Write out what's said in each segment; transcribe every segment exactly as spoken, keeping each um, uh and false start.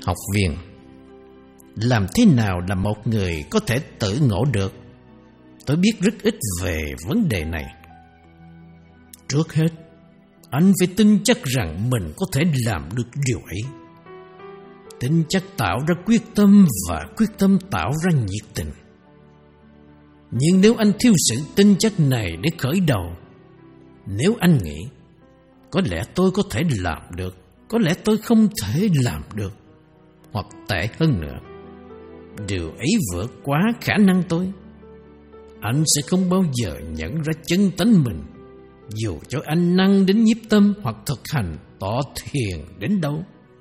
Học viên, làm thế nào là một người có thể tự ngộ được? Tôi biết rất ít về vấn đề này. Trước hết, anh phải tin chắc rằng mình có thể làm được điều ấy. Tin chắc tạo ra quyết tâm và quyết tâm tạo ra nhiệt tình. Nhưng nếu anh thiếu sự tin chắc này để khởi đầu, nếu anh nghĩ có lẽ tôi có thể làm được, có lẽ tôi không thể làm được, hoặc tệ hơn nữa, điều ấy vượt quá khả năng tôi, anh sẽ không bao giờ nhận ra chân tánh mình, dù cho anh năng đến nhiếp tâm hoặc thực hành tọa thiền đến đâu.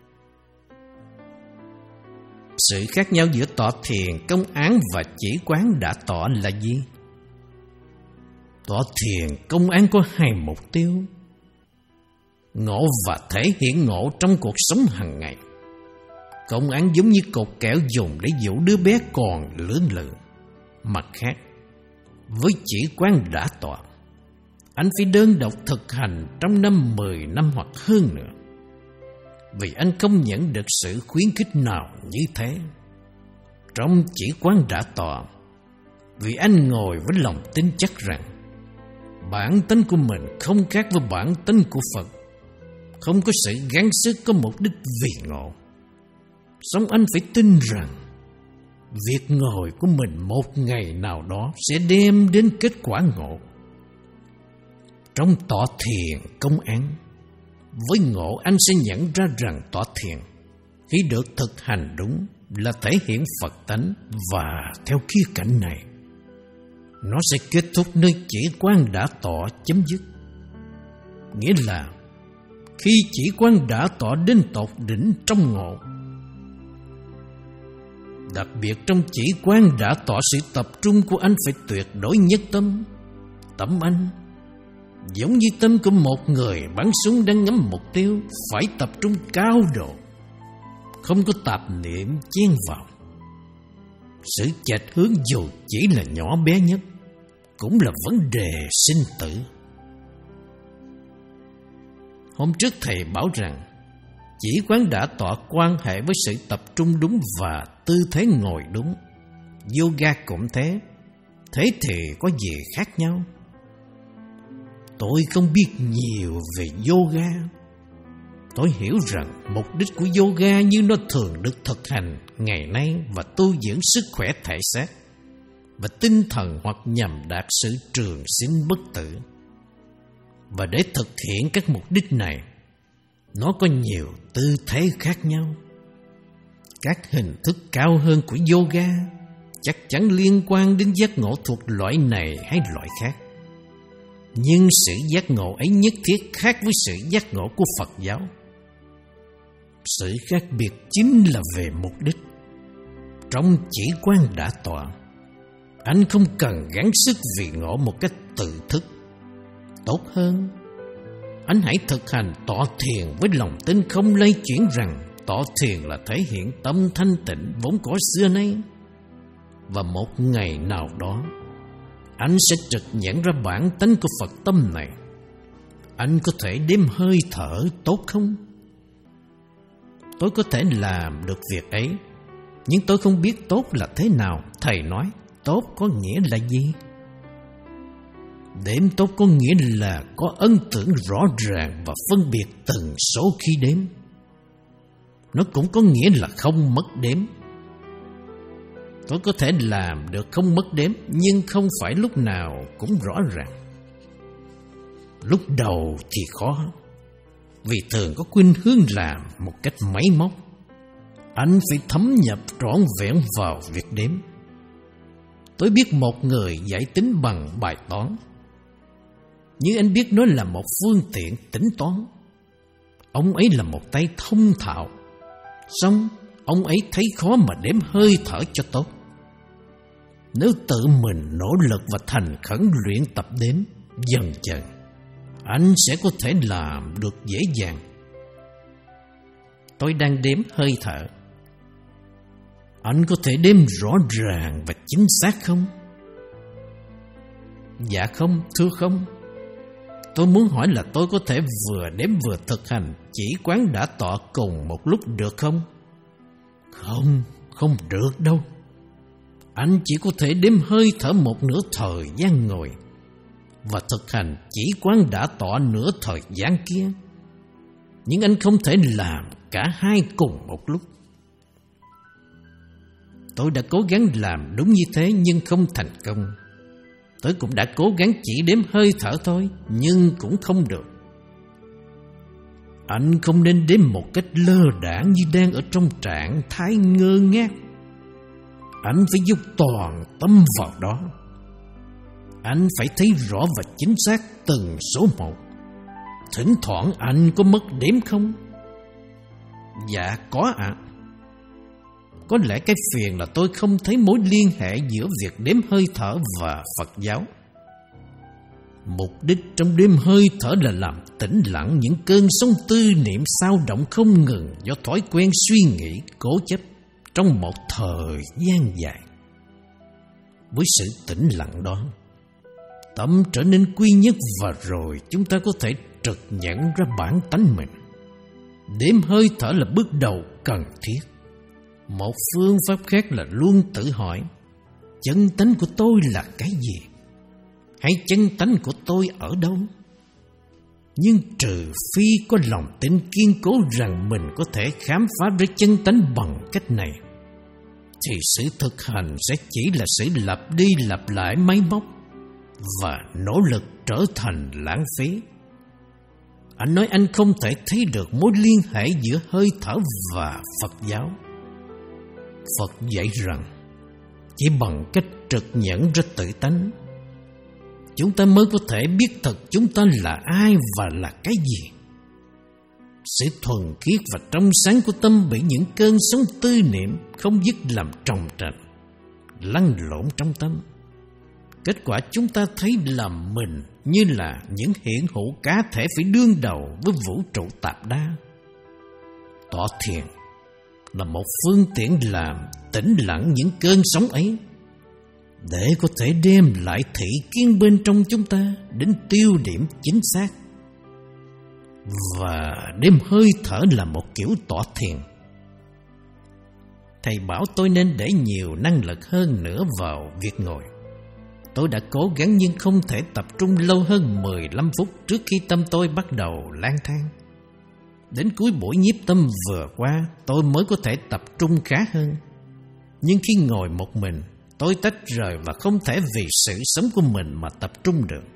Sự khác nhau giữa tọa thiền, công án và chỉ quán đã tọa là gì? Tọa thiền, công án có hai mục tiêu: ngộ và thể hiện ngộ trong cuộc sống hàng ngày. Công án giống như cột kẽo dùng để dụ đứa bé còn lưỡng lự. Mặt khác, với chỉ quán đã tọa, anh phải đơn độc thực hành trong năm, mười năm hoặc hơn nữa, vì anh không nhận được sự khuyến khích nào như thế. Trong chỉ quán đã tọa, vì anh ngồi với lòng tin chắc rằng bản tánh của mình không khác với bản tánh của Phật, không có sự gắng sức có mục đích vì ngộ. Song anh phải tin rằng việc ngồi của mình một ngày nào đó sẽ đem đến kết quả ngộ. Trong tọa thiền công án, với ngộ anh sẽ nhận ra rằng tọa thiền, khi được thực hành đúng, là thể hiện Phật tánh, và theo khía cạnh này, nó sẽ kết thúc nơi chỉ quán đã tọa chấm dứt. Nghĩa là khi chỉ quán đã tọa đến tột đỉnh trong ngộ. Đặc biệt trong chỉ quán đã tọa, sự tập trung của anh phải tuyệt đối nhất tâm. Tâm anh giống như tâm của một người bắn súng đang ngắm mục tiêu, phải tập trung cao độ, không có tạp niệm chen vào. Sự chệch hướng dù chỉ là nhỏ bé nhất cũng là vấn đề sinh tử. Hôm trước thầy bảo rằng chỉ quán đã tọa quan hệ với sự tập trung đúng và tư thế ngồi đúng. Yoga cũng thế. Thế thì có gì khác nhau? Tôi không biết nhiều về yoga. Tôi hiểu rằng mục đích của yoga như nó thường được thực hành ngày nay và tu dưỡng sức khỏe thể xác và tinh thần, hoặc nhằm đạt sự trường sinh bất tử. Và để thực hiện các mục đích này, nó có nhiều tư thế khác nhau. Các hình thức cao hơn của yoga chắc chắn liên quan đến giác ngộ thuộc loại này hay loại khác. Nhưng sự giác ngộ ấy nhất thiết khác với sự giác ngộ của Phật giáo. Sự khác biệt chính là về mục đích. Trong chỉ quán đã tọa, anh không cần gắng sức vì ngộ một cách tự thức. Tốt hơn, anh hãy thực hành tọa thiền với lòng tin không lay chuyển rằng tọa thiền là thể hiện tâm thanh tịnh vốn có xưa nay. Và một ngày nào đó, anh sẽ trực nhận ra bản tánh của Phật tâm này. Anh có thể đếm hơi thở tốt không? Tôi có thể làm được việc ấy, nhưng tôi không biết tốt là thế nào. Thầy nói tốt có nghĩa là gì? Đếm tốt có nghĩa là có ấn tượng rõ ràng và phân biệt từng số khi đếm. Nó cũng có nghĩa là không mất đếm. Tôi có thể làm được không mất đếm, nhưng không phải lúc nào cũng rõ ràng. Lúc đầu thì khó, vì thường có khuynh hướng làm một cách máy móc. Anh phải thấm nhập trọn vẹn vào việc đếm. Tôi biết một người giải tính bằng bài toán, nhưng anh biết nó là một phương tiện tính toán. Ông ấy là một tay thông thạo, song ông ấy thấy khó mà đếm hơi thở cho tốt. Nếu tự mình nỗ lực và thành khẩn luyện tập đếm, dần dần anh sẽ có thể làm được dễ dàng. Tôi đang đếm hơi thở. Anh có thể đếm rõ ràng và chính xác không? Dạ không, thưa không. Tôi muốn hỏi là tôi có thể vừa đếm vừa thực hành chỉ quán đã tọa cùng một lúc được không? Không, không được đâu. Anh chỉ có thể đếm hơi thở một nửa thời gian ngồi, và thực hành chỉ quán đã tọa nửa thời gian kia. Nhưng anh không thể làm cả hai cùng một lúc. Tôi đã cố gắng làm đúng như thế nhưng không thành công. Tôi cũng đã cố gắng chỉ đếm hơi thở thôi, nhưng cũng không được. Anh không nên đếm một cách lơ đãng như đang ở trong trạng thái ngơ ngác. Anh phải dốc toàn tâm vào đó. Anh phải thấy rõ và chính xác từng số một. Thỉnh thoảng anh có mất đếm không? Dạ có ạ. À. Có lẽ cái phiền là tôi không thấy mối liên hệ giữa việc đếm hơi thở và Phật giáo. Mục đích trong đếm hơi thở là làm tĩnh lặng những cơn sóng tư niệm xao động không ngừng do thói quen suy nghĩ cố chấp trong một thời gian dài. Với sự tĩnh lặng đó, tâm trở nên quy nhất và rồi chúng ta có thể trực nhận ra bản tánh mình. Đếm hơi thở là bước đầu cần thiết. Một phương pháp khác là luôn tự hỏi, chân tánh của tôi là cái gì? Hay chân tánh của tôi ở đâu? Nhưng trừ phi có lòng tin kiên cố rằng mình có thể khám phá ra chân tánh bằng cách này, thì sự thực hành sẽ chỉ là sự lặp đi lặp lại máy móc, và nỗ lực trở thành lãng phí. Anh nói anh không thể thấy được mối liên hệ giữa hơi thở và Phật giáo. Phật dạy rằng chỉ bằng cách trực nhận ra tự tánh, chúng ta mới có thể biết thật chúng ta là ai và là cái gì. Sự thuần khiết và trong sáng của tâm bị những cơn sóng tư niệm không dứt làm trồng trành, lăn lộn trong tâm. Kết quả chúng ta thấy là mình như là những hiện hữu cá thể phải đương đầu với vũ trụ tạp đa. Tọa thiền là một phương tiện làm tĩnh lặng những cơn sóng ấy, để có thể đem lại thị kiến bên trong chúng ta đến tiêu điểm chính xác. Và đêm hơi thở là một kiểu tọa thiền. Thầy bảo tôi nên để nhiều năng lực hơn nữa vào việc ngồi. Tôi đã cố gắng nhưng không thể tập trung lâu hơn mười lăm phút trước khi tâm tôi bắt đầu lang thang. Đến cuối buổi nhiếp tâm vừa qua, tôi mới có thể tập trung khá hơn. Nhưng khi ngồi một mình, tôi tách rời và không thể vì sự sống của mình mà tập trung được.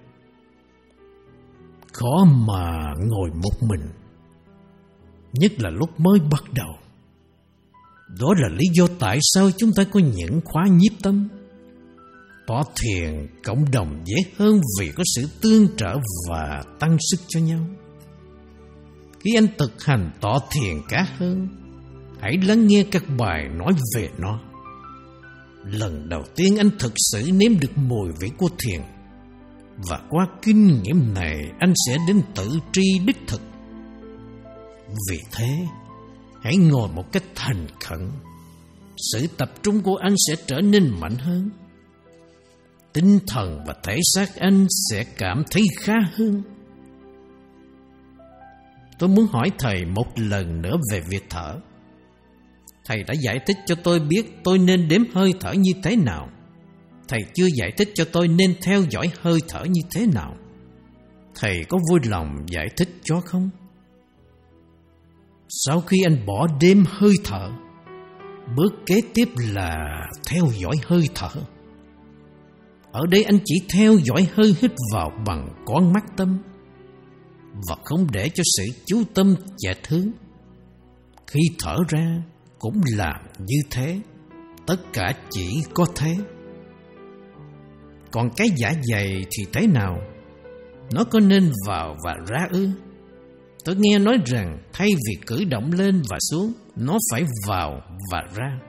Khó mà ngồi một mình, nhất là lúc mới bắt đầu. Đó là lý do tại sao chúng ta có những khóa nhiếp tâm. Tọa thiền cộng đồng dễ hơn vì có sự tương trợ và tăng sức cho nhau. Khi anh thực hành tọa thiền cả hơn, hãy lắng nghe các bài nói về nó. Lần đầu tiên anh thực sự nếm được mùi vị của thiền, và qua kinh nghiệm này anh sẽ đến tự tri đích thực. Vì thế, hãy ngồi một cách thành khẩn. Sự tập trung của anh sẽ trở nên mạnh hơn. Tinh thần và thể xác anh sẽ cảm thấy khá hơn. Tôi muốn hỏi thầy một lần nữa về việc thở. Thầy đã giải thích cho tôi biết tôi nên đếm hơi thở như thế nào. Thầy chưa giải thích cho tôi nên theo dõi hơi thở như thế nào. Thầy có vui lòng giải thích cho không? Sau khi anh bỏ đếm hơi thở, bước kế tiếp là theo dõi hơi thở. Ở đây anh chỉ theo dõi hơi hít vào bằng con mắt tâm, và không để cho sự chú tâm chệch hướng. Khi thở ra cũng làm như thế, tất cả chỉ có thế. Còn cái dạ dày thì thế nào? Nó có nên vào và ra ư? Tôi nghe nói rằng thay vì cử động lên và xuống, nó phải vào và ra.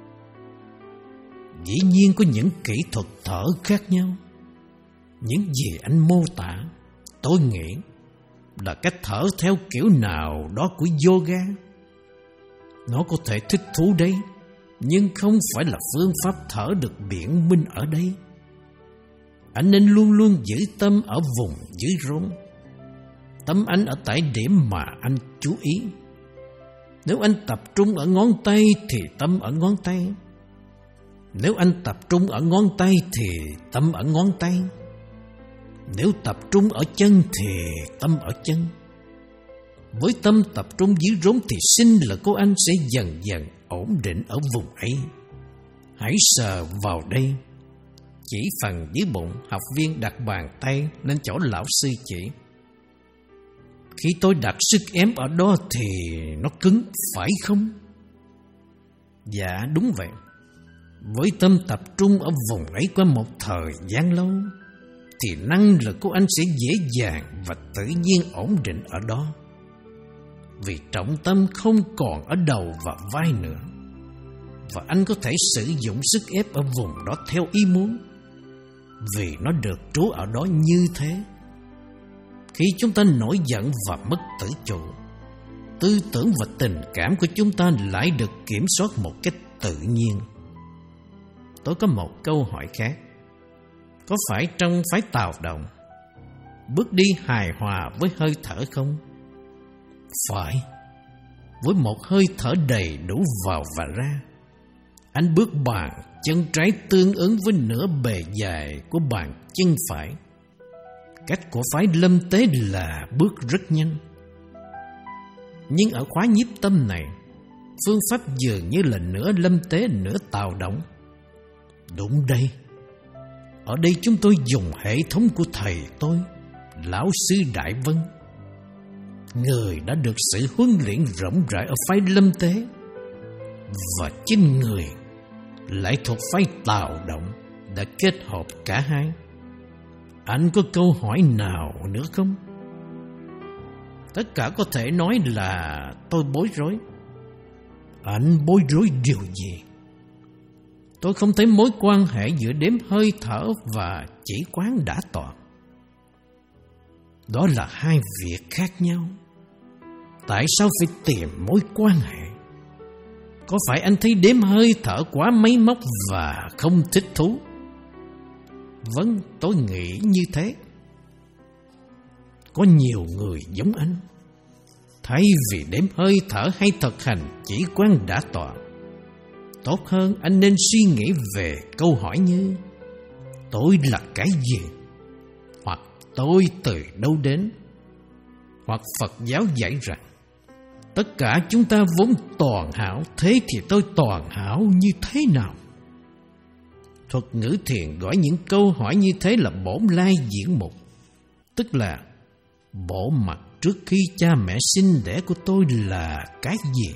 Dĩ nhiên có những kỹ thuật thở khác nhau. Những gì anh mô tả, tôi nghĩ là cách thở theo kiểu nào đó của yoga. Nó có thể thích thú đấy, nhưng không phải là phương pháp thở được biện minh ở đây. Anh nên luôn luôn giữ tâm ở vùng dưới rốn. Tâm anh ở tại điểm mà anh chú ý. Nếu anh tập trung ở ngón tay thì tâm ở ngón tay. Nếu anh tập trung ở ngón tay thì tâm ở ngón tay. Nếu tập trung ở chân thì tâm ở chân. Với tâm tập trung dưới rốn thì sinh lực của anh sẽ dần dần ổn định ở vùng ấy. Hãy sờ vào đây. Chỉ phần dưới bụng, học viên đặt bàn tay lên chỗ lão sư chỉ. Khi tôi đặt sức ém ở đó thì nó cứng, phải không? Dạ đúng vậy. Với tâm tập trung ở vùng ấy qua một thời gian lâu thì năng lực của anh sẽ dễ dàng và tự nhiên ổn định ở đó. Vì trọng tâm không còn ở đầu và vai nữa, và anh có thể sử dụng sức ép ở vùng đó theo ý muốn, vì nó được trú ở đó như thế. Khi chúng ta nổi giận và mất tự chủ, tư tưởng và tình cảm của chúng ta lại được kiểm soát một cách tự nhiên. Tôi có một câu hỏi khác. Có phải trong phái Tào Đồng, bước đi hài hòa với hơi thở không? Phải. Với một hơi thở đầy đủ vào và ra, anh bước bàn chân trái tương ứng với nửa bề dài của bàn chân phải. Cách của phái Lâm Tế là bước rất nhanh. Nhưng ở khóa nhiếp tâm này, phương pháp dường như là nửa Lâm Tế nửa Tào Động. Đúng đây. Ở đây chúng tôi dùng hệ thống của thầy tôi, Lão sư Đại Vân. Người đã được sự huấn luyện rộng rãi ở phái Lâm Tế, và chính người lại thuộc phái Tào Động đã kết hợp cả hai. Anh có câu hỏi nào nữa không? Tất cả có thể nói là tôi bối rối. Anh bối rối điều gì? Tôi không thấy mối quan hệ giữa đếm hơi thở và chỉ quán đã tọa. Đó là hai việc khác nhau. Tại sao phải tìm mối quan hệ? Có phải anh thấy đếm hơi thở quá máy móc và không thích thú? Vâng, tôi nghĩ như thế. Có nhiều người giống anh. Thay vì đếm hơi thở hay thực hành chỉ quán đã tọa, tốt hơn anh nên suy nghĩ về câu hỏi như: tôi là cái gì? Hoặc tôi từ đâu đến? Hoặc Phật giáo dạy rằng tất cả chúng ta vốn toàn hảo, thế thì tôi toàn hảo như thế nào? Thuật ngữ thiền gọi những câu hỏi như thế là bổn lai diễn mục, tức là bộ mặt trước khi cha mẹ sinh đẻ của tôi là cái gì?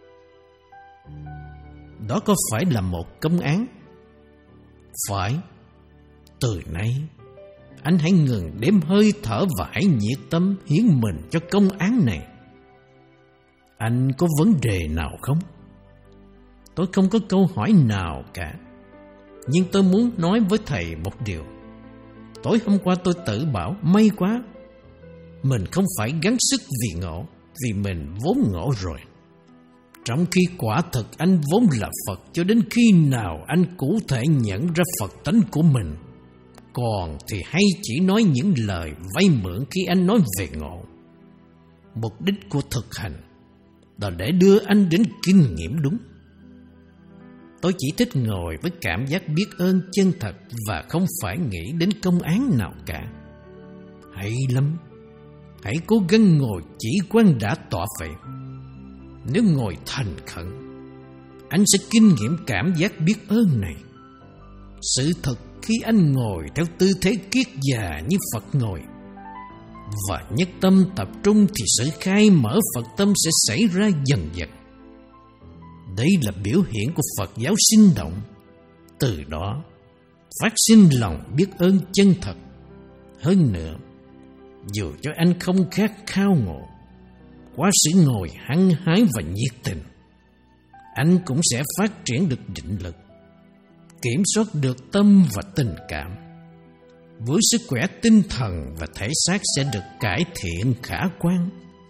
Đó có phải là một công án? Phải. Từ nay, anh hãy ngừng đếm hơi thở và hãy nhiệt tâm hiến mình cho công án này. Anh có vấn đề nào không? Tôi không có câu hỏi nào cả. Nhưng tôi muốn nói với thầy một điều. Tối hôm qua tôi tự bảo may quá, mình không phải gắng sức vì ngộ, vì mình vốn ngộ rồi. Trong khi quả thực anh vốn là Phật, cho đến khi nào anh cụ thể nhận ra Phật tánh của mình. Còn thì hay chỉ nói những lời vay mượn khi anh nói về ngộ. Mục đích của thực hành là để đưa anh đến kinh nghiệm đúng. Tôi chỉ thích ngồi với cảm giác biết ơn chân thật và không phải nghĩ đến công án nào cả. Hay lắm, hãy cố gắng ngồi chỉ quán đã tọa vậy. Nếu ngồi thành khẩn, anh sẽ kinh nghiệm cảm giác biết ơn này. Sự thật khi anh ngồi theo tư thế kiết già như Phật ngồi và nhất tâm tập trung thì sự khai mở Phật tâm sẽ xảy ra dần dần. Đây là biểu hiện của Phật giáo sinh động. Từ đó phát sinh lòng biết ơn chân thật. Hơn nữa, dù cho anh không khát khao ngộ, qua sự ngồi hăng hái và nhiệt tình, anh cũng sẽ phát triển được định lực, kiểm soát được tâm và tình cảm. Với sức khỏe tinh thần và thể xác sẽ được cải thiện khả quan.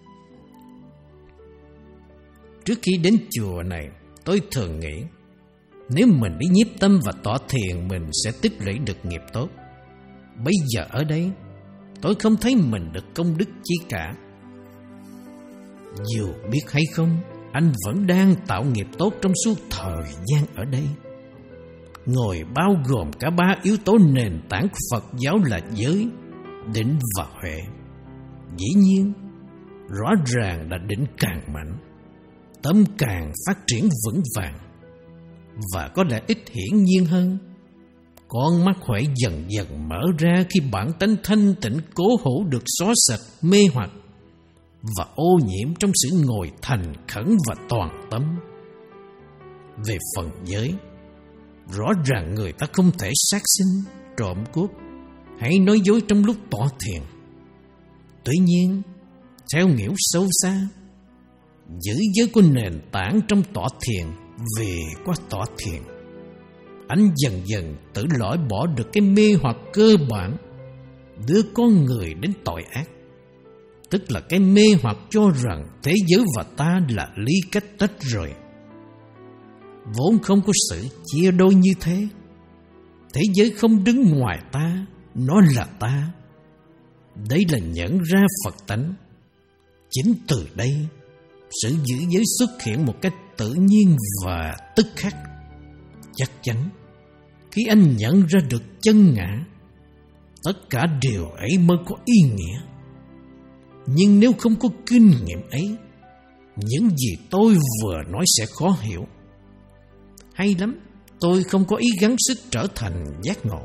Trước khi đến chùa này, tôi thường nghĩ nếu mình đi nhiếp tâm và tọa thiền, mình sẽ tích lũy được nghiệp tốt. Bây giờ ở đây, tôi không thấy mình được công đức chi cả. Dù biết hay không, anh vẫn đang tạo nghiệp tốt trong suốt thời gian ở đây. Ngồi bao gồm cả ba yếu tố nền tảng của Phật giáo là giới, định và huệ. Dĩ nhiên, rõ ràng là định càng mạnh, tâm càng phát triển vững vàng. Và có lẽ ít hiển nhiên hơn, con mắt huệ dần dần mở ra khi bản tánh thanh tịnh cố hữu được xóa sạch mê hoặc và ô nhiễm trong sự ngồi thành khẩn và toàn tâm. Về phần giới, rõ ràng người ta không thể sát sinh, trộm cướp hay nói dối trong lúc tọa thiền. Tuy nhiên, theo hiểu sâu xa, giữ giới của nền tảng trong tọa thiền về qua tọa thiền, anh dần dần tự loại bỏ được cái mê hoặc cơ bản đưa con người đến tội ác, tức là cái mê hoặc cho rằng thế giới và ta là ly cách tách rời. Vốn không có sự chia đôi như thế. Thế giới không đứng ngoài ta, nó là ta. Đây là nhận ra Phật tánh. Chính từ đây, sự giữ giới xuất hiện một cách tự nhiên và tức khắc. Chắc chắn, khi anh nhận ra được chân ngã, tất cả điều ấy mới có ý nghĩa. Nhưng nếu không có kinh nghiệm ấy, những gì tôi vừa nói sẽ khó hiểu. Hay lắm, tôi không có ý gắng sức trở thành giác ngộ.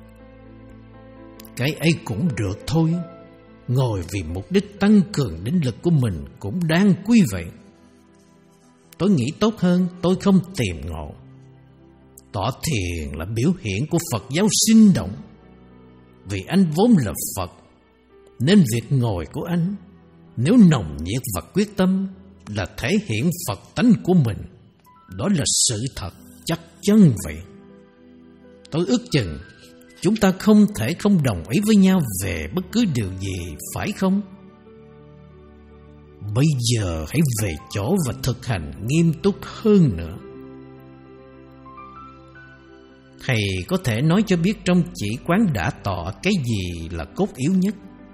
Cái ấy cũng được thôi. Ngồi vì mục đích tăng cường định lực của mình cũng đáng quý vậy. Tôi nghĩ tốt hơn tôi không tìm ngộ. Tọa thiền là biểu hiện của Phật giáo sinh động. Vì anh vốn là Phật, nên việc ngồi của anh, nếu nồng nhiệt và quyết tâm, là thể hiện Phật tánh của mình. Đó là sự thật chắc chắn vậy. Tôi ước chừng chúng ta không thể không đồng ý với nhau về bất cứ điều gì, phải không? Bây giờ hãy về chỗ và thực hành nghiêm túc hơn nữa. Thầy có thể nói cho biết trong chỉ quán đã tọa cái gì là cốt yếu nhất?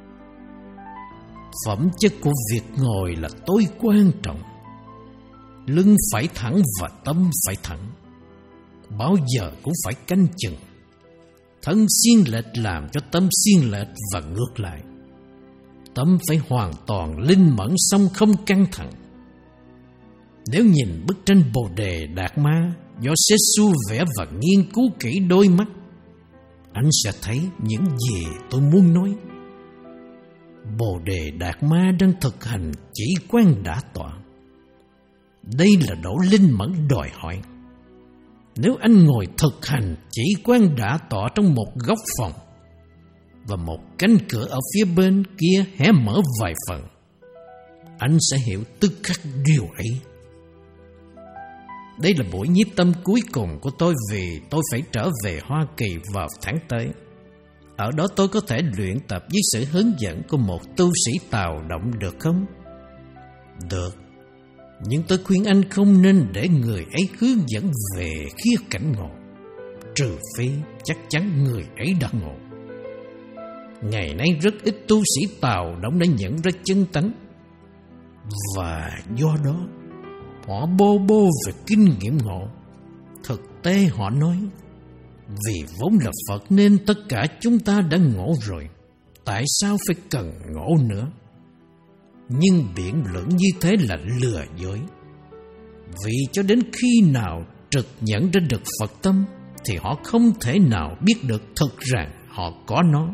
Phẩm chất của việc ngồi là tối quan trọng. Lưng phải thẳng và tâm phải thẳng. Bao giờ cũng phải canh chừng. Thân xiên lệch làm cho tâm xiên lệch và ngược lại. Tâm phải hoàn toàn linh mẫn song không căng thẳng. Nếu nhìn bức tranh Bồ Đề Đạt Ma do Sê-xu vẽ và nghiên cứu kỹ đôi mắt, anh sẽ thấy những gì tôi muốn nói. Bồ Đề Đạt Ma đang thực hành chỉ quán đã tọa. Đây là độ linh mẫn đòi hỏi. Nếu anh ngồi thực hành chỉ quán đã tọa trong một góc phòng và một cánh cửa ở phía bên kia hé mở vài phần, anh sẽ hiểu tức khắc điều ấy. Đây là buổi nhiếp tâm cuối cùng của tôi vì tôi phải trở về Hoa Kỳ vào tháng tới. Ở đó tôi có thể luyện tập với sự hướng dẫn của một tu sĩ Tào Động được không? Được. Nhưng tôi khuyên anh không nên để người ấy hướng dẫn về khía cảnh ngộ, trừ phi chắc chắn người ấy đã ngộ. Ngày nay rất ít tu sĩ Tào Động đã nhận ra chân tánh, và do đó họ bô bô về kinh nghiệm ngộ. Thực tế họ nói, vì vốn là Phật nên tất cả chúng ta đã ngộ rồi, tại sao phải cần ngộ nữa? Nhưng biện luận như thế là lừa dối. Vì cho đến khi nào trực nhận ra được Phật tâm thì họ không thể nào biết được thực rằng họ có nó.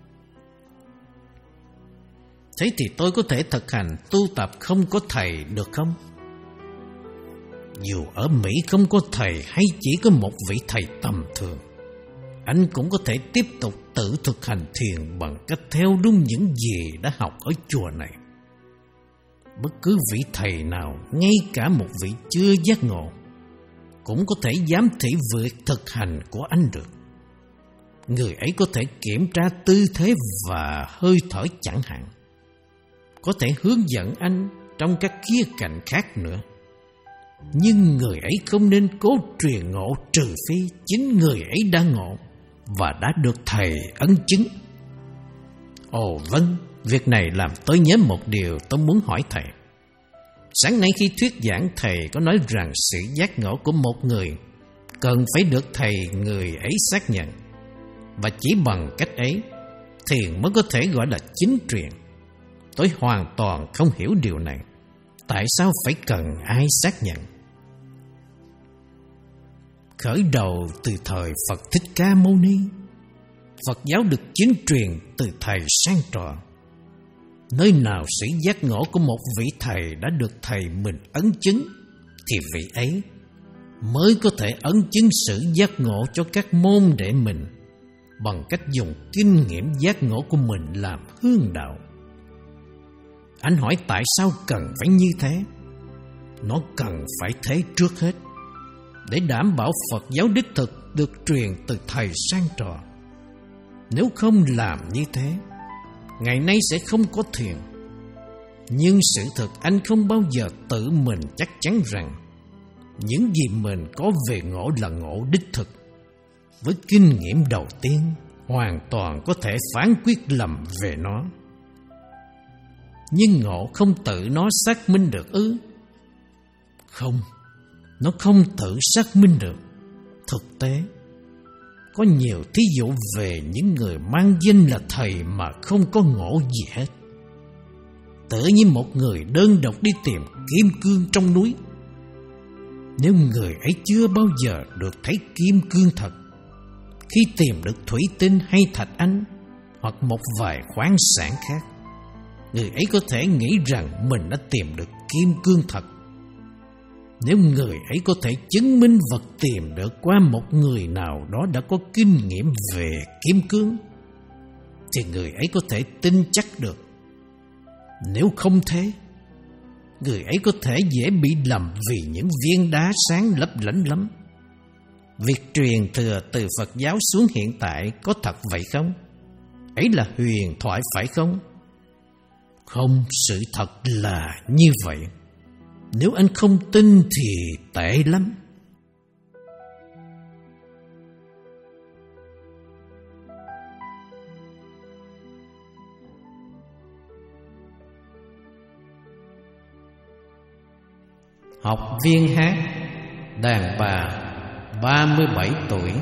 Thế thì tôi có thể thực hành tu tập không có thầy được không? Dù ở Mỹ không có thầy hay chỉ có một vị thầy tầm thường, anh cũng có thể tiếp tục tự thực hành thiền bằng cách theo đúng những gì đã học ở chùa này. Bất cứ vị thầy nào, ngay cả một vị chưa giác ngộ, cũng có thể giám thị việc thực hành của anh được. Người ấy có thể kiểm tra tư thế và hơi thở chẳng hạn, có thể hướng dẫn anh trong các khía cạnh khác nữa. Nhưng người ấy không nên cố truyền ngộ trừ phi chính người ấy đã ngộ và đã được thầy ấn chứng. Ồ vâng, việc này làm tôi nhớ một điều tôi muốn hỏi thầy. Sáng nay khi thuyết giảng, thầy có nói rằng sự giác ngộ của một người cần phải được thầy người ấy xác nhận, và chỉ bằng cách ấy thiền mới có thể gọi là chính truyền. Tôi hoàn toàn không hiểu điều này. Tại sao phải cần ai xác nhận? Khởi đầu từ thời Phật Thích Ca Mâu Ni, Phật giáo được chính truyền từ thầy sang trò. Nơi nào sự giác ngộ của một vị thầy đã được thầy mình ấn chứng, thì vị ấy mới có thể ấn chứng sự giác ngộ cho các môn đệ mình bằng cách dùng kinh nghiệm giác ngộ của mình làm hướng đạo. Anh hỏi tại sao cần phải như thế? Nó cần phải thế trước hết, để đảm bảo Phật giáo đích thực được truyền từ thầy sang trò. Nếu không làm như thế, ngày nay sẽ không có thiền. Nhưng sự thật anh không bao giờ tự mình chắc chắn rằng những gì mình có về ngộ là ngộ đích thực. Với kinh nghiệm đầu tiên, hoàn toàn có thể phán quyết lầm về nó. Nhưng ngộ không tự nó xác minh được ư? Không, nó không tự xác minh được. Thực tế, có nhiều thí dụ về những người mang danh là thầy mà không có ngộ gì hết. Tự như một người đơn độc đi tìm kim cương trong núi. Nếu người ấy chưa bao giờ được thấy kim cương thật, khi tìm được thủy tinh hay thạch anh hoặc một vài khoáng sản khác, người ấy có thể nghĩ rằng mình đã tìm được kim cương thật. Nếu người ấy có thể chứng minh vật tìm được qua một người nào đó đã có kinh nghiệm về kim cương, thì người ấy có thể tin chắc được. Nếu không thế, người ấy có thể dễ bị lầm vì những viên đá sáng lấp lánh lắm. Việc truyền thừa từ Phật giáo xuống hiện tại có thật vậy không? Ấy là huyền thoại phải không? Không, sự thật là như vậy. Nếu anh không tin thì tệ lắm. Học viên hát, đàn bà, ba mươi bảy tuổi.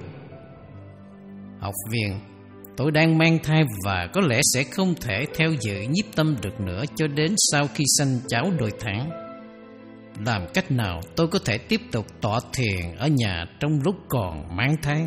Học viên: tôi đang mang thai và có lẽ sẽ không thể theo dự nhiếp tâm được nữa cho đến sau khi sanh cháu đôi tháng. Làm cách nào tôi có thể tiếp tục tọa thiền ở nhà trong lúc còn mang thai?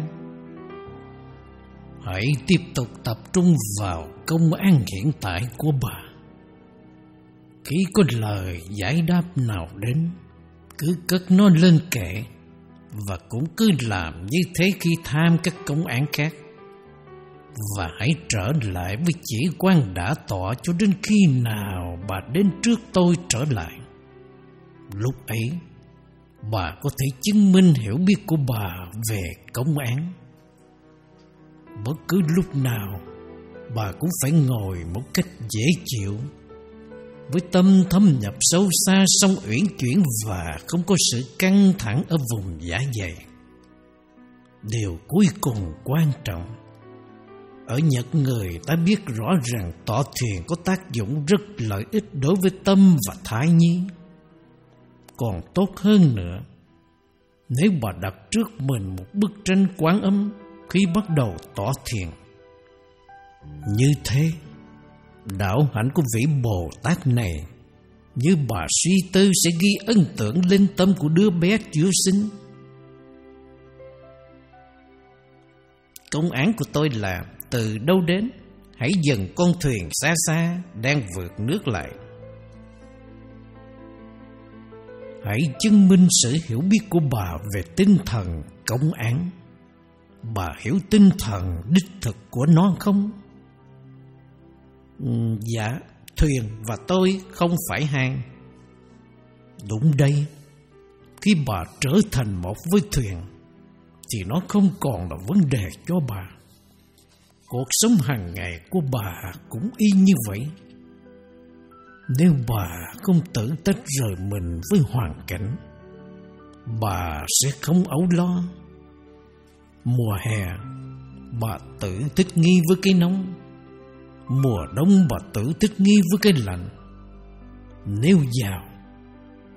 Hãy tiếp tục tập trung vào công án hiện tại của bà. Khi có lời giải đáp nào đến, cứ cất nó lên kệ, và cũng cứ làm như thế khi tham các công án khác. Và hãy trở lại với chỉ quan đã tọa cho đến khi nào bà đến trước tôi trở lại. Lúc ấy, bà có thể chứng minh hiểu biết của bà về công án. Bất cứ lúc nào, bà cũng phải ngồi một cách dễ chịu, với tâm thâm nhập sâu xa song uyển chuyển và không có sự căng thẳng ở vùng dạ dày. Điều cuối cùng quan trọng, ở Nhật người ta biết rõ rằng tọa thiền có tác dụng rất lợi ích đối với tâm và thai nhi. Còn tốt hơn nữa, nếu bà đặt trước mình một bức tranh Quán Âm khi bắt đầu tọa thiền. Như thế, đạo hạnh của vị Bồ Tát này, như bà suy tư, sẽ ghi ấn tượng lên tâm của đứa bé chưa sinh. Công án của tôi là từ đâu đến, hãy dừng con thuyền xa xa đang vượt nước lại. Hãy chứng minh sự hiểu biết của bà về tinh thần công án. Bà hiểu tinh thần đích thực của nó không? Ừ, dạ, thuyền và tôi không phải hai. Đúng đây, khi bà trở thành một với thuyền, thì nó không còn là vấn đề cho bà. Cuộc sống hàng ngày của bà cũng y như vậy. Nếu bà không tự tách rời mình với hoàn cảnh, bà sẽ không âu lo. Mùa hè, bà tự thích nghi với cái nóng. Mùa đông bà tự thích nghi với cái lạnh. Nếu giàu,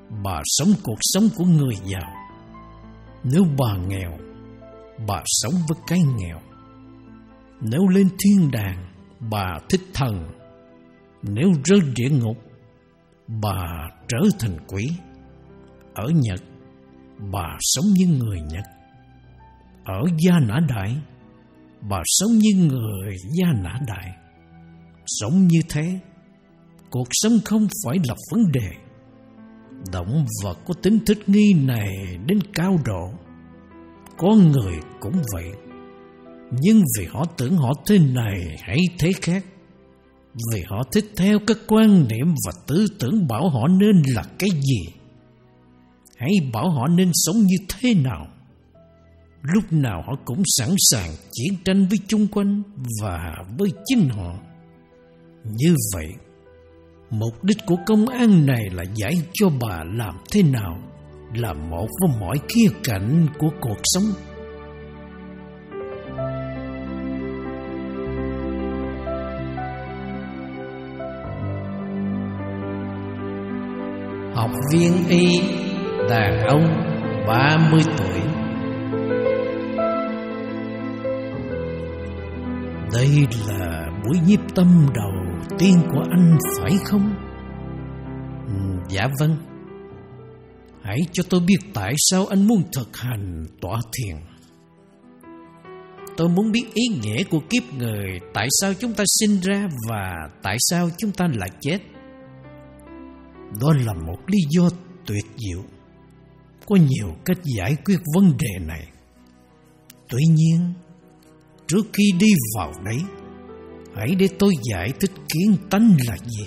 bà sống cuộc sống của người giàu. Nếu bà nghèo, bà sống với cái nghèo. Nếu lên thiên đàng, bà thích thần. Nếu rơi địa ngục, bà trở thành quỷ. Ở Nhật, bà sống như người Nhật. Ở Gia Nã Đại, bà sống như người Gia Nã Đại. Sống như thế, cuộc sống không phải là vấn đề. Động vật có tính thích nghi này đến cao độ, con người cũng vậy. Nhưng vì họ tưởng họ thế này hay thế khác, vì họ thích theo các quan niệm và tư tưởng bảo họ nên là cái gì, hay bảo họ nên sống như thế nào. Lúc nào họ cũng sẵn sàng chiến tranh với chung quanh và với chính họ. Như vậy, mục đích của công án này là dạy cho bà làm thế nào là một với mọi khía cạnh của cuộc sống. Học viên Y, đàn ông, ba mươi tuổi. Đây là buổi nhiếp tâm đầu tiên của anh phải không? Ừ, dạ vâng. Hãy cho tôi biết tại sao anh muốn thực hành tọa thiền. Tôi muốn biết ý nghĩa của kiếp người, tại sao chúng ta sinh ra và tại sao chúng ta lại chết. Đó là một lý do tuyệt diệu. Có nhiều cách giải quyết vấn đề này. Tuy nhiên, trước khi đi vào đấy, hãy để tôi giải thích kiến tánh là gì.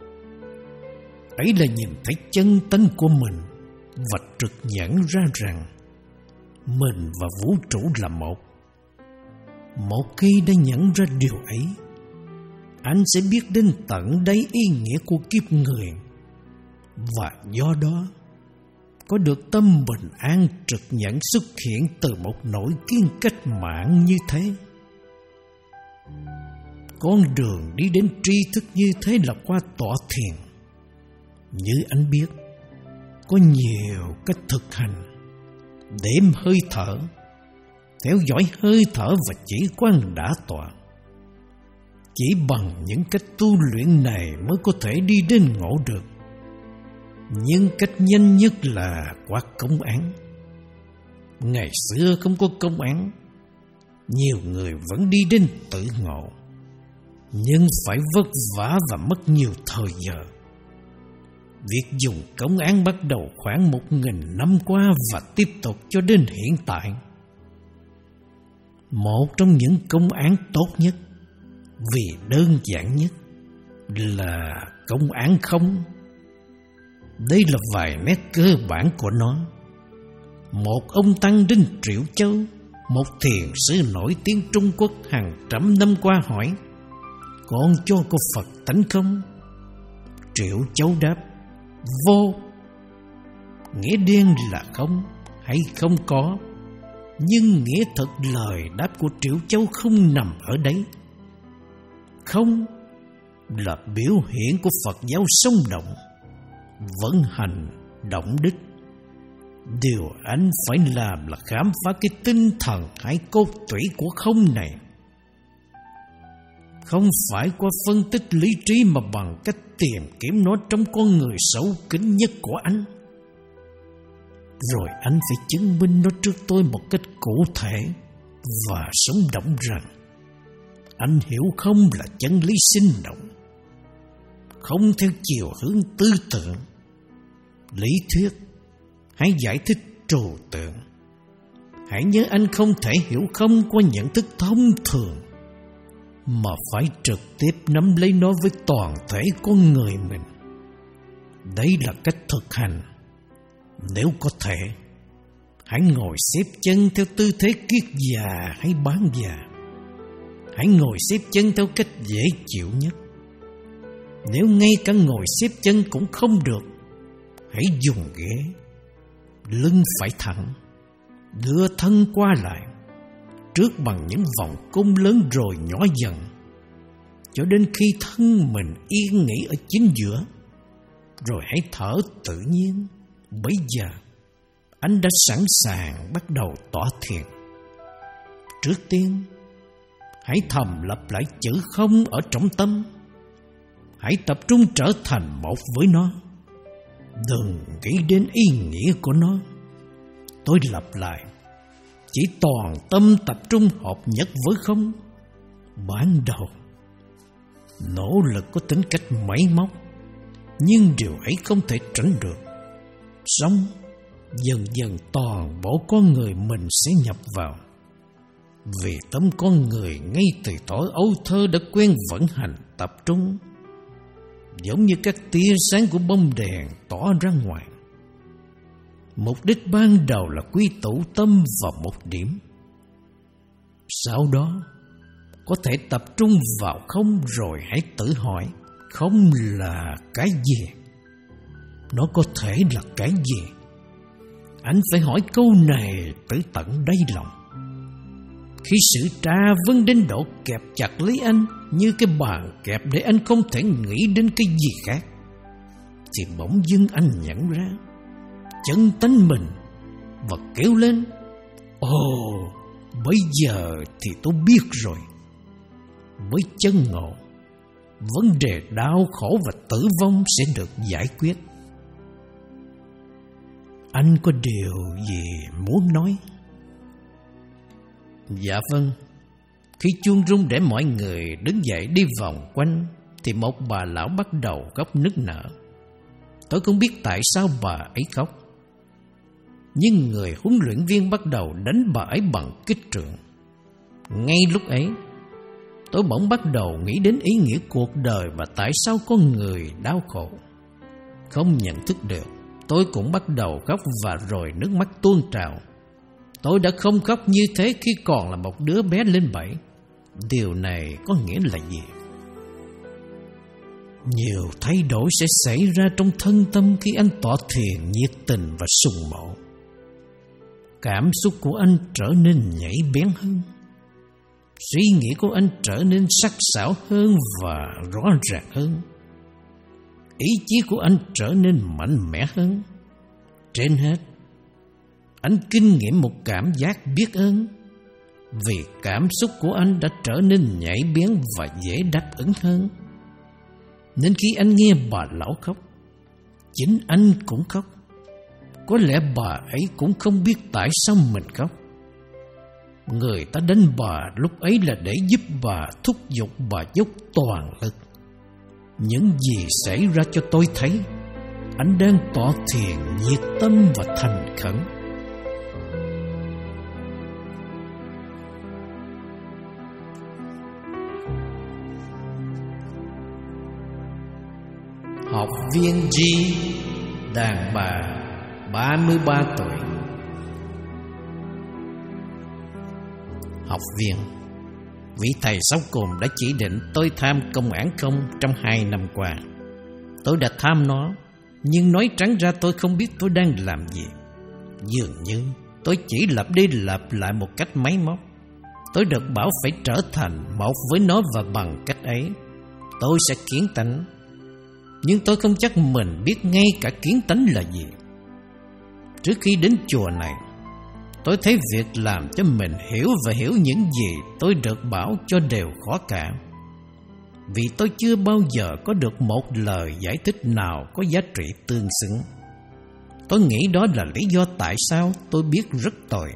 Ấy là nhìn thấy chân tánh của mình và trực nhận ra rằng mình và vũ trụ là một. Một khi đã nhận ra điều ấy, anh sẽ biết đến tận đáy ý nghĩa của kiếp người, và do đó có được tâm bình an trực nhận xuất hiện từ một nỗi kiên cách mạng như thế. Con đường đi đến tri thức như thế là qua tọa thiền. Như anh biết, có nhiều cách thực hành. Đếm hơi thở, theo dõi hơi thở và chỉ quan đã tọa. Chỉ bằng những cách tu luyện này mới có thể đi đến ngộ được. Nhưng cách nhanh nhất là qua công án. Ngày xưa không có công án, nhiều người vẫn đi đến tự ngộ, nhưng phải vất vả và mất nhiều thời giờ. Việc dùng công án bắt đầu khoảng một nghìn năm qua và tiếp tục cho đến hiện tại. Một trong những công án tốt nhất, vì đơn giản nhất, là công án không. Đây là vài nét cơ bản của nó. Một ông tăng Đinh Triệu Châu, một thiền sư nổi tiếng Trung Quốc hàng trăm năm qua hỏi: con cho có Phật tánh không? Triệu Châu đáp: vô. Nghĩa đen là không hay không có, nhưng nghĩa thực lời đáp của Triệu Châu không nằm ở đấy. Không là biểu hiện của Phật giáo sống động, vận hành, động đức. Điều anh phải làm là khám phá cái tinh thần hay cốt tủy của không này. Không phải qua phân tích lý trí mà bằng cách tìm kiếm nó trong con người xấu kín nhất của anh. Rồi anh phải chứng minh nó trước tôi một cách cụ thể và sống động rằng anh hiểu không là chân lý sinh động, không theo chiều hướng tư tưởng, lý thuyết hay giải thích trừu tượng. Hãy nhớ anh không thể hiểu không qua nhận thức thông thường, mà phải trực tiếp nắm lấy nó với toàn thể con người mình. Đây là cách thực hành. Nếu có thể, hãy ngồi xếp chân theo tư thế kiết già hay bán già. Hãy ngồi xếp chân theo cách dễ chịu nhất. Nếu ngay cả ngồi xếp chân cũng không được, hãy dùng ghế. Lưng phải thẳng, đưa thân qua lại, trước bằng những vòng cung lớn rồi nhỏ dần, cho đến khi thân mình yên nghỉ ở chính giữa. Rồi hãy thở tự nhiên, Bây giờ anh đã sẵn sàng bắt đầu tọa thiền. Trước tiên, hãy thầm lặp lại chữ không ở trong tâm. Hãy tập trung trở thành một với nó. Đừng nghĩ đến ý nghĩa của nó. Tôi lặp lại, chỉ toàn tâm tập trung hợp nhất với không. Ban đầu, nỗ lực có tính cách máy móc, nhưng điều ấy không thể tránh được. Xong, dần dần toàn bộ con người mình sẽ nhập vào. Vì tâm con người ngay từ thuở ấu thơ đã quen vận hành tập trung, giống như các tia sáng của bông đèn tỏ ra ngoài. Mục đích ban đầu là quy tụ tâm vào một điểm. Sau đó, có thể tập trung vào không rồi hãy tự hỏi, không là cái gì? Nó có thể là cái gì? Anh phải hỏi câu này từ tận đáy lòng. Khi sự tra vấn đến độ kẹp chặt lấy anh như cái bàn kẹp để anh không thể nghĩ đến cái gì khác, thì bỗng dưng anh nhận ra chân tánh mình và kêu lên: ồ, bây giờ thì tôi biết rồi. Với chân ngộ, vấn đề đau khổ và tử vong sẽ được giải quyết. Anh có điều gì muốn nói? Dạ vâng. Khi chuông rung để mọi người đứng dậy đi vòng quanh, thì một bà lão bắt đầu khóc nức nở. Tôi không biết tại sao bà ấy khóc, nhưng người huấn luyện viên bắt đầu đánh bà ấy bằng kích trượng. Ngay lúc ấy, tôi bỗng bắt đầu nghĩ đến ý nghĩa cuộc đời và tại sao con người đau khổ. Không nhận thức được, tôi cũng bắt đầu khóc và rồi nước mắt tuôn trào. Tôi đã không khóc như thế khi còn là một đứa bé lên bảy. Điều này có nghĩa là gì? Nhiều thay đổi sẽ xảy ra trong thân tâm khi anh tọa thiền nhiệt tình và sùng mộ. Cảm xúc của anh trở nên nhạy bén hơn. Suy nghĩ của anh trở nên sắc sảo hơn và rõ ràng hơn. Ý chí của anh trở nên mạnh mẽ hơn. Trên hết, anh kinh nghiệm một cảm giác biết ơn, vì cảm xúc của anh đã trở nên nhạy bén và dễ đáp ứng hơn. Nên khi anh nghe bà lão khóc, chính anh cũng khóc. Có lẽ bà ấy cũng không biết tại sao mình khóc. Người ta đánh bà lúc ấy là để giúp bà, thúc giục bà dốc toàn lực. Những gì xảy ra cho tôi thấy, anh đang tọa thiền nhiệt tâm và thành khẩn. Học viên G, đàn bà, ba mươi ba tuổi. Học viên: vị thầy sau cùng đã chỉ định tôi tham công án công trong hai năm qua. Tôi đã tham nó, nhưng nói trắng ra tôi không biết tôi đang làm gì. Dường như tôi chỉ lặp đi lặp lại một cách máy móc. Tôi được bảo phải trở thành một với nó và bằng cách ấy tôi sẽ kiến tánh. Nhưng tôi không chắc mình biết ngay cả kiến tánh là gì. Trước khi đến chùa này, tôi thấy việc làm cho mình hiểu và hiểu những gì tôi được bảo cho đều khó cả. Vì tôi chưa bao giờ có được một lời giải thích nào có giá trị tương xứng. Tôi nghĩ đó là lý do tại sao tôi biết rất tồi.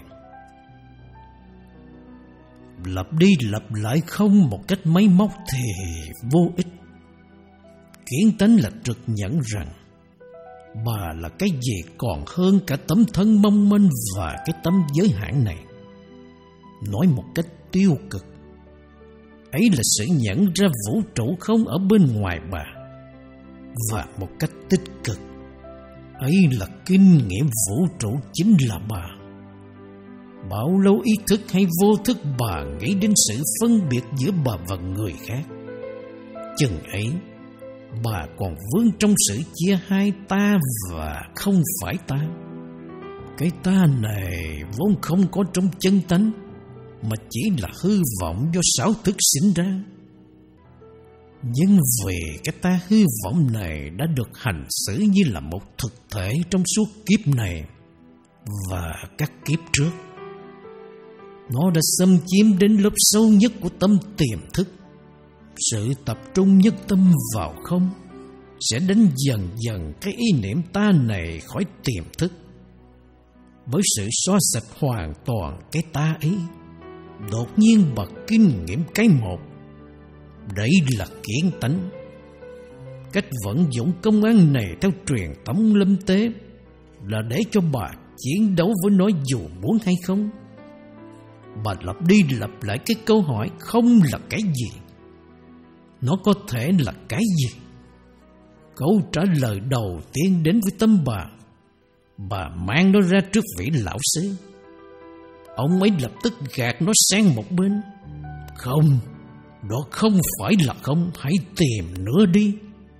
Lặp đi lặp lại không một cách máy móc thì vô ích. Kiến tánh là trực nhận rằng bà là cái gì còn hơn cả tấm thân mong manh và cái tấm giới hạn này. Nói một cách tiêu cực, ấy là sự nhận ra vũ trụ không ở bên ngoài bà. Và một cách tích cực, ấy là kinh nghiệm vũ trụ chính là bà. Bao lâu ý thức hay vô thức bà nghĩ đến sự phân biệt giữa bà và người khác. Chừng ấy, bà còn vướng trong sự chia hai ta và không phải ta. Cái ta này vốn không có trong chân tánh, mà chỉ là hư vọng do sáu thức sinh ra. Nhưng vì cái ta hư vọng này đã được hành xử như là một thực thể trong suốt kiếp này và các kiếp trước, nó đã xâm chiếm đến lớp sâu nhất của tâm tiềm thức. Sự tập trung nhất tâm vào không sẽ đánh dần dần cái ý niệm ta này khỏi tiềm thức. Với sự xóa sạch hoàn toàn cái ta ấy, đột nhiên bật kinh nghiệm cái một. Đấy là kiến tánh. Cách vận dụng công án này theo truyền thống lâm tế là để cho bà chiến đấu với nó dù muốn hay không. Bà lặp đi lặp lại cái câu hỏi không là cái gì, nó có thể là cái gì. Câu trả lời đầu tiên đến với tâm bà. Bà mang nó ra trước vị lão sư. Ông ấy lập tức gạt nó sang một bên. Không, đó không phải là không, hãy tìm nữa đi.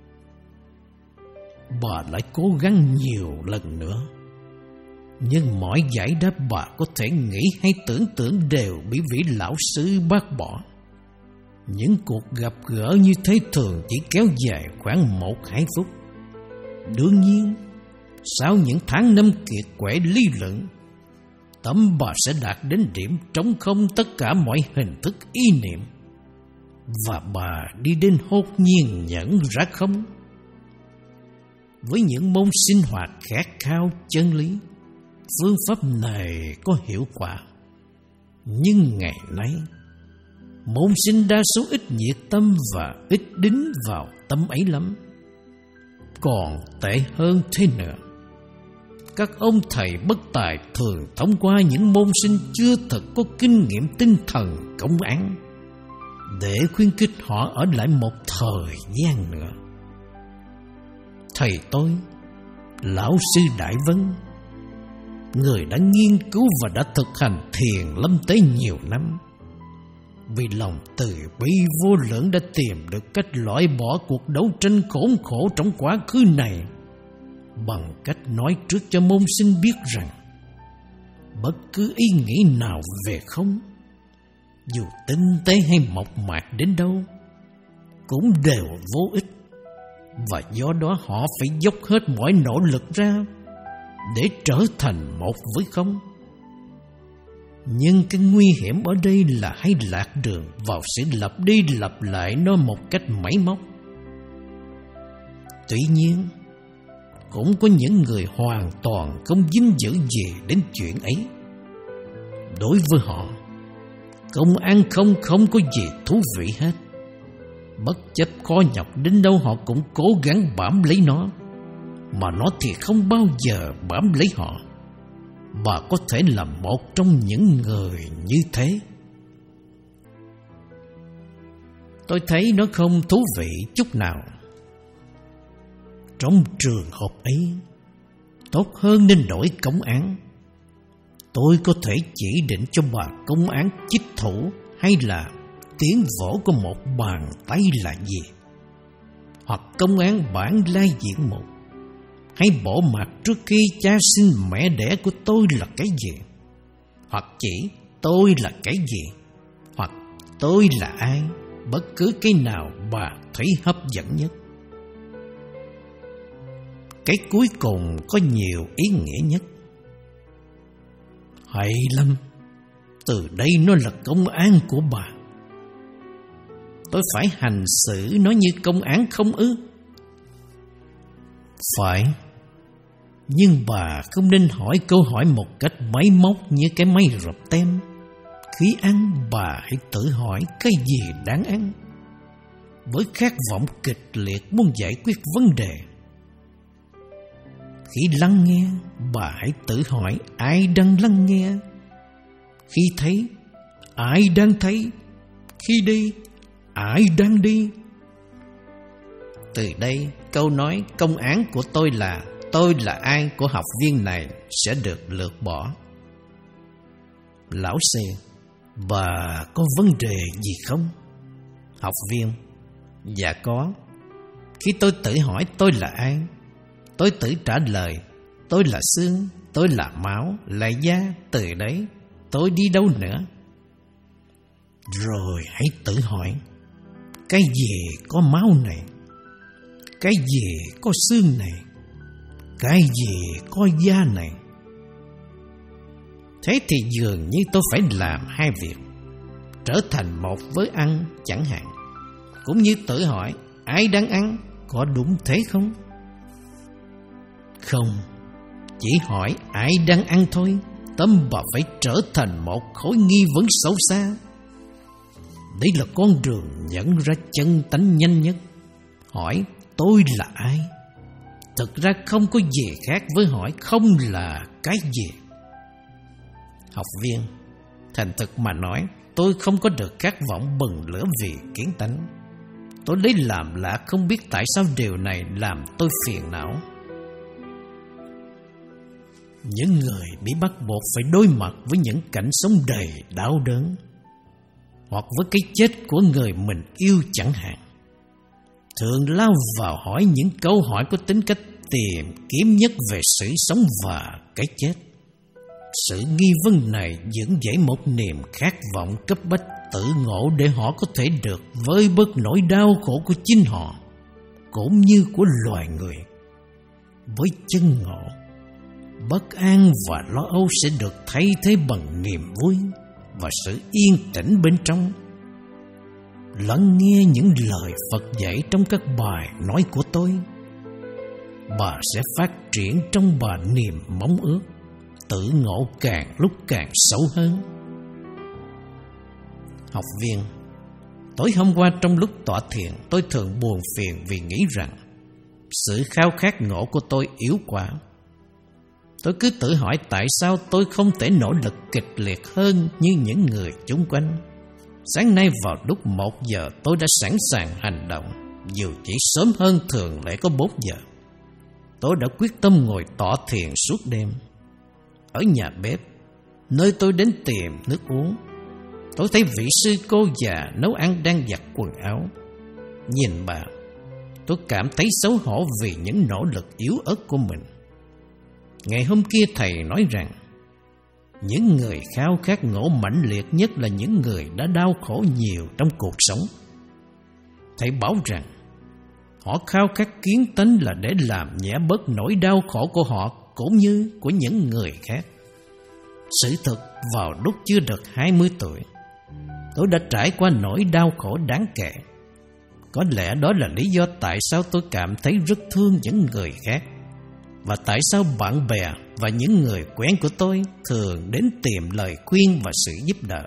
Bà lại cố gắng nhiều lần nữa, nhưng mọi giải đáp bà có thể nghĩ hay tưởng tượng đều bị vị lão sư bác bỏ. Những cuộc gặp gỡ như thế thường chỉ kéo dài khoảng một hai phút. Đương nhiên, sau những tháng năm kiệt quệ lý luận, tâm bà sẽ đạt đến điểm trống không tất cả mọi hình thức ý niệm, và bà đi đến hốt nhiên nhận ra không. Với những môn sinh hoạt khát khao chân lý, phương pháp này có hiệu quả. Nhưng ngày nay, môn sinh đa số ít nhiệt tâm và ít đính vào tâm ấy lắm. Còn tệ hơn thế nữa, các ông thầy bất tài thường thông qua những môn sinh chưa thật có kinh nghiệm tinh thần công án để khuyến khích họ ở lại một thời gian nữa. Thầy tôi, lão sư Đại Vân, người đã nghiên cứu và đã thực hành thiền lâm tế nhiều năm, vì lòng từ bi vô lượng đã tìm được cách loại bỏ cuộc đấu tranh khốn khổ trong quá khứ này bằng cách nói trước cho môn sinh biết rằng bất cứ ý nghĩ nào về không, dù tinh tế hay mộc mạc đến đâu, cũng đều vô ích, và do đó họ phải dốc hết mọi nỗ lực ra để trở thành một với không. Nhưng cái nguy hiểm ở đây là hay lạc đường vào sự lặp đi lặp lại nó một cách máy móc. Tuy nhiên, cũng có những người hoàn toàn không dính dữ gì đến chuyện ấy. Đối với họ, công an không không có gì thú vị hết. Bất chấp khó nhọc đến đâu họ cũng cố gắng bám lấy nó, mà nó thì không bao giờ bám lấy họ. Bà có thể là một trong những người như thế. Tôi thấy nó không thú vị chút nào. Trong trường hợp ấy, tốt hơn nên đổi công án. Tôi có thể chỉ định cho bà công án chích thủ hay là tiếng vỗ của một bàn tay là gì, hoặc công án bản lai diện mục, hay bộ mặt trước khi cha sinh mẹ đẻ của tôi là cái gì, hoặc chỉ tôi là cái gì, hoặc tôi là ai, bất cứ cái nào bà thấy hấp dẫn nhất. Cái cuối cùng có nhiều ý nghĩa nhất. Hay lắm, từ đây nó là công án của bà. Tôi phải hành xử nó như công án không ư? Phải. Nhưng bà không nên hỏi câu hỏi một cách máy móc như cái máy rập tem. Khi ăn, bà hãy tự hỏi cái gì đáng ăn, với khát vọng kịch liệt muốn giải quyết vấn đề. Khi lắng nghe, bà hãy tự hỏi ai đang lắng nghe. Khi thấy, ai đang thấy. Khi đi, ai đang đi. Từ đây, câu nói công án của tôi là tôi là ai của học viên này sẽ được lược bỏ. Lão sư, bà có vấn đề gì không? Học viên: dạ có. Khi tôi tự hỏi tôi là ai, tôi tự trả lời tôi là xương, tôi là máu, là da. Từ đấy tôi đi đâu nữa? Rồi hãy tự hỏi cái gì có máu này, cái gì có xương này, cái gì có da này. Thế thì dường như tôi phải làm hai việc, trở thành một với ăn chẳng hạn, cũng như tự hỏi ai đang ăn, có đúng thế không? Không, chỉ hỏi ai đang ăn thôi, tâm bà phải trở thành một khối nghi vấn xấu xa. Đây là con đường nhận ra chân tánh nhanh nhất. Hỏi tôi là ai? Thực ra không có gì khác với hỏi không là cái gì. Học viên, thành thực mà nói, tôi không có được khát vọng bừng lửa vì kiến tánh. Tôi lấy làm lạ không biết tại sao điều này làm tôi phiền não. Những người bị bắt buộc phải đối mặt với những cảnh sống đầy đau đớn, hoặc với cái chết của người mình yêu chẳng hạn, thường lao vào hỏi những câu hỏi có tính cách tìm kiếm nhất về sự sống và cái chết. Sự nghi vấn này dẫn dậy một niềm khát vọng cấp bách tự ngộ để họ có thể được vơi bớt nỗi đau khổ của chính họ, cũng như của loài người. Với chân ngộ, bất an và lo âu sẽ được thay thế bằng niềm vui và sự yên tĩnh bên trong. Lắng nghe những lời Phật dạy trong các bài nói của tôi, bà sẽ phát triển trong bà niềm mong ước, tự ngộ càng lúc càng sâu hơn. Học viên, tối hôm qua trong lúc tọa thiền, tôi thường buồn phiền vì nghĩ rằng sự khao khát ngộ của tôi yếu quá. Tôi cứ tự hỏi tại sao tôi không thể nỗ lực kịch liệt hơn như những người chung quanh. Sáng nay vào lúc một giờ tôi đã sẵn sàng hành động, dù chỉ sớm hơn thường lệ có bốn giờ. Tôi đã quyết tâm ngồi tọa thiền suốt đêm. Ở nhà bếp, nơi tôi đến tìm nước uống, tôi thấy vị sư cô già nấu ăn đang giặt quần áo. Nhìn bà, tôi cảm thấy xấu hổ vì những nỗ lực yếu ớt của mình. Ngày hôm kia thầy nói rằng những người khao khát ngộ mãnh liệt nhất là những người đã đau khổ nhiều trong cuộc sống. Thầy bảo rằng họ khao khát kiến tánh là để làm nhẹ bớt nỗi đau khổ của họ cũng như của những người khác. Sự thật, vào lúc chưa được hai mươi tuổi, tôi đã trải qua nỗi đau khổ đáng kể. Có lẽ đó là lý do tại sao tôi cảm thấy rất thương những người khác, và tại sao bạn bè và những người quen của tôi thường đến tìm lời khuyên và sự giúp đỡ.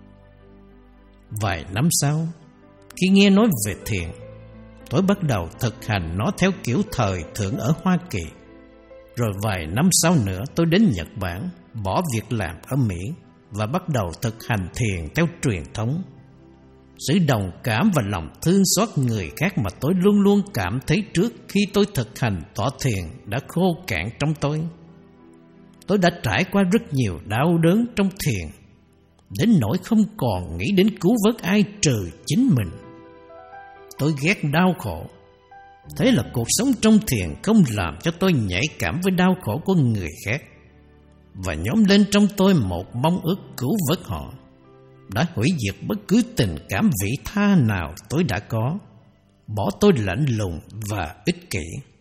Vài năm sau, khi nghe nói về thiền, tôi bắt đầu thực hành nó theo kiểu thời thượng ở Hoa Kỳ. Rồi vài năm sau nữa tôi đến Nhật Bản, bỏ việc làm ở Mỹ và bắt đầu thực hành thiền theo truyền thống. Sự đồng cảm và lòng thương xót người khác mà tôi luôn luôn cảm thấy trước khi tôi thực hành tọa thiền đã khô cạn trong tôi. Tôi đã trải qua rất nhiều đau đớn trong thiền, đến nỗi không còn nghĩ đến cứu vớt ai trừ chính mình. Tôi ghét đau khổ. Thế là cuộc sống trong thiền không làm cho tôi nhạy cảm với đau khổ của người khác, và nhóm lên trong tôi một mong ước cứu vớt họ, đã hủy diệt bất cứ tình cảm vị tha nào tôi đã có, bỏ tôi lạnh lùng và ích kỷ.